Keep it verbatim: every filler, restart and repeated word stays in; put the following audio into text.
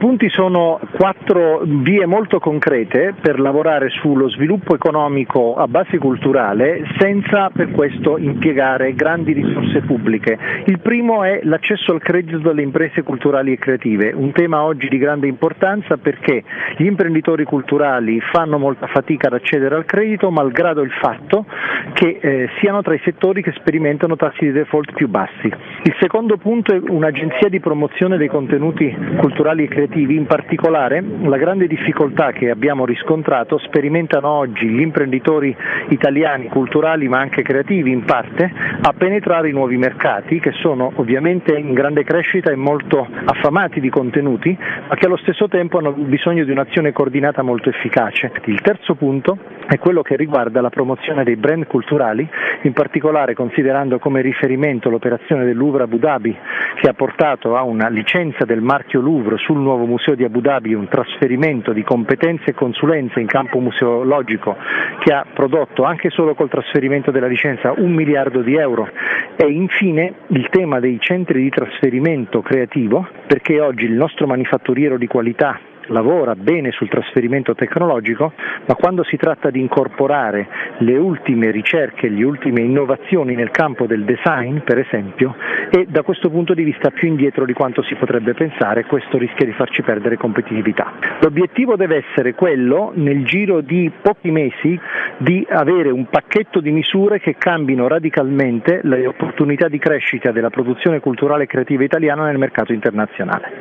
punti sono quattro vie molto concrete per lavorare sullo sviluppo economico a base culturale senza per questo impiegare grandi risorse pubbliche. Il primo è l'accesso al credito delle imprese culturali e creative, un tema oggi di grande importanza perché gli imprenditori culturali fanno molta fatica ad accedere al credito malgrado il fatto che eh, siano tra i settori che sperimentano tassi di default più bassi. Il secondo punto è un'agenzia di promozione dei contenuti culturali e creativi, in particolare la grande difficoltà che abbiamo riscontrato sperimentano oggi gli imprenditori italiani culturali ma anche creativi in parte a penetrare i nuovi mercati che sono ovviamente in grande crescita e molto affamati di contenuti ma che allo stesso tempo hanno bisogno di un'azione coordinata molto efficace. Il terzo punto è quello che riguarda la promozione dei brand culturali, in particolare considerando come riferimento l'operazione del Louvre Abu Dhabi che ha portato a una licenza del marchio Louvre sul nuovo museo di Abu Dhabi, un trasferimento di competenze e consulenze in campo museologico che ha prodotto anche solo col trasferimento della licenza un miliardo di euro. E infine il tema dei centri di trasferimento creativo, perché oggi il nostro manifatturiero di qualità lavora bene sul trasferimento tecnologico, ma quando si tratta di incorporare le ultime ricerche, le ultime innovazioni nel campo del design, per esempio, è da questo punto di vista più indietro di quanto si potrebbe pensare e questo rischia di farci perdere competitività. L'obiettivo deve essere quello, nel giro di pochi mesi, di avere un pacchetto di misure che cambino radicalmente le opportunità di crescita della produzione culturale e creativa italiana nel mercato internazionale.